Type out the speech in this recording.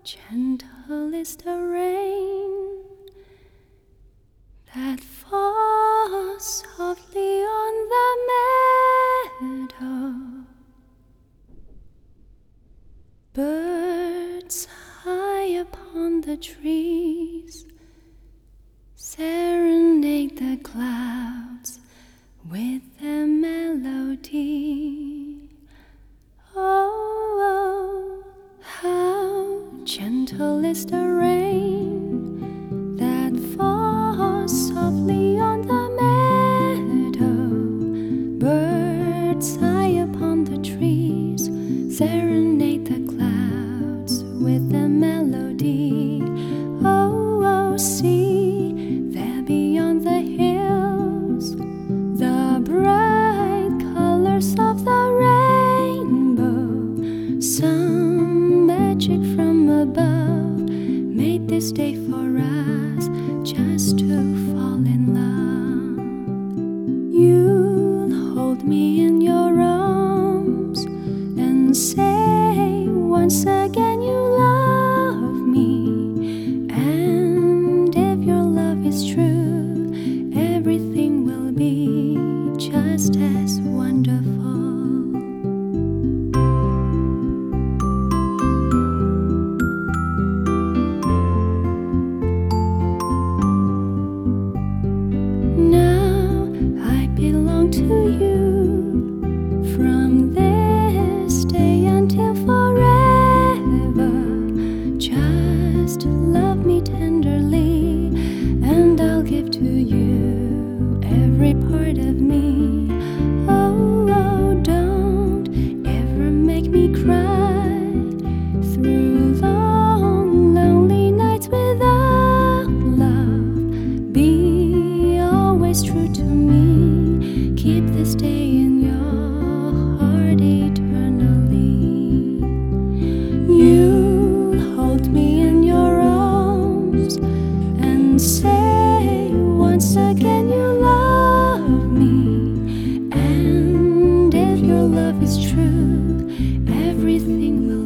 Gentle is the rain that falls softly on the meadow. Birds high upon the trees serenade the clouds with their melody. Oh, how gentle is the rain that falls softly on the meadow. Birds high upon the trees serenade the clouds with their melody. Oh, oh, see there beyond the hills the bright colors of the rainbow. Some magic from above made this day for us just to fall in love. You'll hold me in your arms and say once again you love me. And if your love is true, everything will be just as wonderful. Now I belong to you from this day until forever. Just love me tenderly, and I'll give to you every part of me. Oh, oh, don't ever make me cry through long, lonely nights without love. Be always true to me. Keep this day in your heart eternally. You'll hold me in your arms and say once again you love me. And if your love is true, everything will